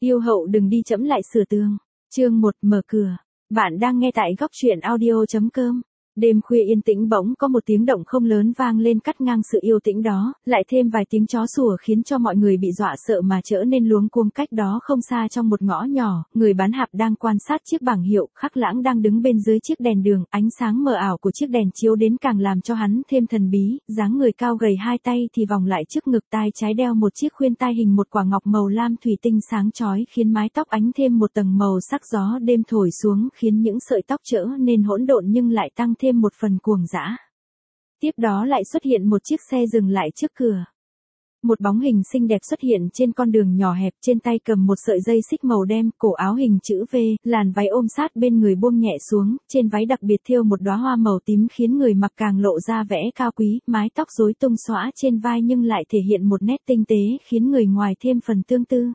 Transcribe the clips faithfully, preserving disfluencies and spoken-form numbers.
Yêu hậu đừng đi, trẫm lại sửa tường. Chương một, mở cửa. Bạn đang nghe tại góc truyện audio chấm com. Đêm khuya yên tĩnh bỗng có một tiếng động không lớn vang lên cắt ngang sự yên tĩnh đó, lại thêm vài tiếng chó sủa khiến cho mọi người bị dọa sợ mà trở nên luống cuống. Cách đó không xa trong một ngõ nhỏ, người bán hạp đang quan sát chiếc bảng hiệu, Khắc Lãng đang đứng bên dưới chiếc đèn đường, ánh sáng mờ ảo của chiếc đèn chiếu đến càng làm cho hắn thêm thần bí, dáng người cao gầy, hai tay thì vòng lại trước ngực, tai trái đeo một chiếc khuyên tai hình một quả ngọc màu lam thủy tinh sáng chói, khiến mái tóc ánh thêm một tầng màu sắc. Gió đêm thổi xuống khiến những sợi tóc trở nên hỗn độn nhưng lại tăng thêm một phần cuồng dã. Tiếp đó lại xuất hiện một chiếc xe dừng lại trước cửa. Một bóng hình xinh đẹp xuất hiện trên con đường nhỏ hẹp, trên tay cầm một sợi dây xích màu đen, cổ áo hình chữ V, làn váy ôm sát bên người buông nhẹ xuống, trên váy đặc biệt thêu một đóa hoa màu tím khiến người mặc càng lộ ra vẻ cao quý, mái tóc rối tung xõa trên vai nhưng lại thể hiện một nét tinh tế khiến người ngoài thêm phần tương tư.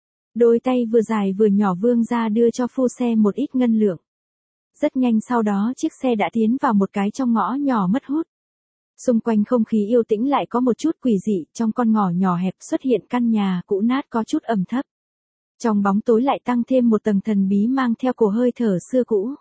Đôi tay vừa dài vừa nhỏ vươn ra đưa cho phu xe một ít ngân lượng. Rất nhanh sau đó chiếc xe đã tiến vào một cái trong ngõ nhỏ mất hút. Xung quanh không khí yên tĩnh lại có một chút quỷ dị, trong con ngõ nhỏ hẹp xuất hiện căn nhà cũ nát có chút ẩm thấp. Trong bóng tối lại tăng thêm một tầng thần bí mang theo cổ hơi thở xưa cũ.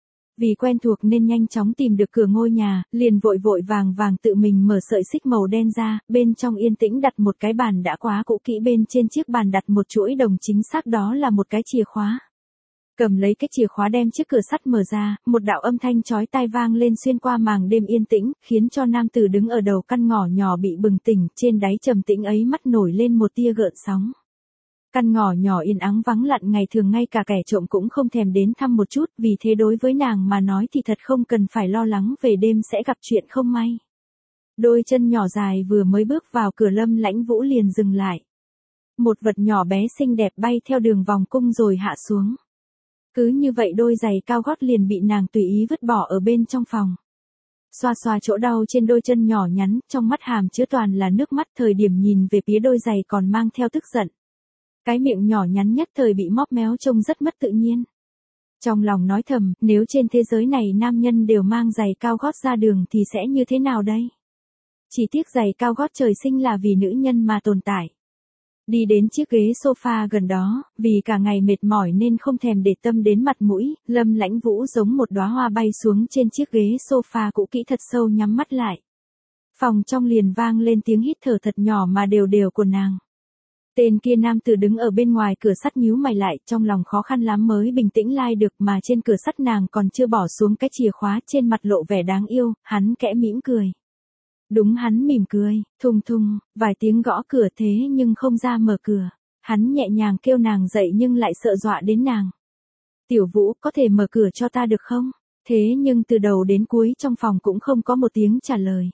Vì quen thuộc nên nhanh chóng tìm được cửa ngôi nhà, liền vội vội vàng vàng tự mình mở sợi xích màu đen ra, bên trong yên tĩnh đặt một cái bàn đã quá cũ kỹ, bên trên chiếc bàn đặt một chuỗi đồng, chính xác đó là một cái chìa khóa. Cầm lấy cái chìa khóa đem chiếc cửa sắt mở ra, một đạo âm thanh chói tai vang lên xuyên qua màng đêm yên tĩnh, khiến cho nam tử đứng ở đầu căn ngõ nhỏ bị bừng tỉnh, trên đáy trầm tĩnh ấy mắt nổi lên một tia gợn sóng. Căn ngõ nhỏ yên ắng vắng lặng, ngày thường ngay cả kẻ trộm cũng không thèm đến thăm một chút, vì thế đối với nàng mà nói thì thật không cần phải lo lắng về đêm sẽ gặp chuyện không may. Đôi chân nhỏ dài vừa mới bước vào cửa, Lâm Lãnh Vũ liền dừng lại. Một vật nhỏ bé xinh đẹp bay theo đường vòng cung rồi hạ xuống. Cứ như vậy đôi giày cao gót liền bị nàng tùy ý vứt bỏ ở bên trong phòng. Xoa xoa chỗ đau trên đôi chân nhỏ nhắn, trong mắt hàm chứa toàn là nước mắt, thời điểm nhìn về phía đôi giày còn mang theo tức giận. Cái miệng nhỏ nhắn nhất thời bị móp méo trông rất mất tự nhiên. Trong lòng nói thầm, nếu trên thế giới này nam nhân đều mang giày cao gót ra đường thì sẽ như thế nào đây? Chỉ tiếc giày cao gót trời sinh là vì nữ nhân mà tồn tại. Đi đến chiếc ghế sofa gần đó, vì cả ngày mệt mỏi nên không thèm để tâm đến mặt mũi, Lâm Lãnh Vũ giống một đóa hoa bay xuống trên chiếc ghế sofa cũ kỹ thật sâu, nhắm mắt lại. Phòng trong liền vang lên tiếng hít thở thật nhỏ mà đều đều của nàng. Tên kia nam tử đứng ở bên ngoài cửa sắt nhíu mày lại, trong lòng khó khăn lắm mới bình tĩnh lại được, mà trên cửa sắt nàng còn chưa bỏ xuống cái chìa khóa, trên mặt lộ vẻ đáng yêu, hắn khẽ mỉm cười. Đúng, hắn mỉm cười, thùng thùng, vài tiếng gõ cửa thế nhưng không ra mở cửa. Hắn nhẹ nhàng kêu nàng dậy nhưng lại sợ dọa đến nàng. Tiểu Vũ, có thể mở cửa cho ta được không? Thế nhưng từ đầu đến cuối trong phòng cũng không có một tiếng trả lời.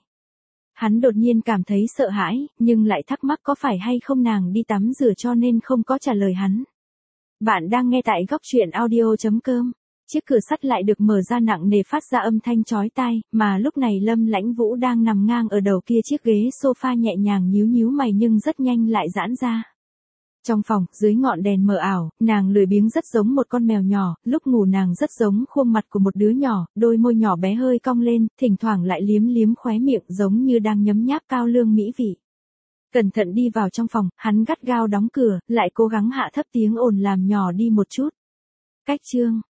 Hắn đột nhiên cảm thấy sợ hãi, nhưng lại thắc mắc có phải hay không nàng đi tắm rửa cho nên không có trả lời hắn. Bạn đang nghe tại góc truyện audio chấm com. Chiếc cửa sắt lại được mở ra nặng nề phát ra âm thanh chói tai, mà lúc này Lâm Lãnh Vũ đang nằm ngang ở đầu kia chiếc ghế sofa nhẹ nhàng nhíu nhíu mày nhưng rất nhanh lại giãn ra. Trong phòng, dưới ngọn đèn mờ ảo, nàng lười biếng rất giống một con mèo nhỏ, lúc ngủ nàng rất giống khuôn mặt của một đứa nhỏ, đôi môi nhỏ bé hơi cong lên, thỉnh thoảng lại liếm liếm khóe miệng giống như đang nhấm nháp cao lương mỹ vị. Cẩn thận đi vào trong phòng, hắn gắt gao đóng cửa, lại cố gắng hạ thấp tiếng ồn làm nhỏ đi một chút. Cách chương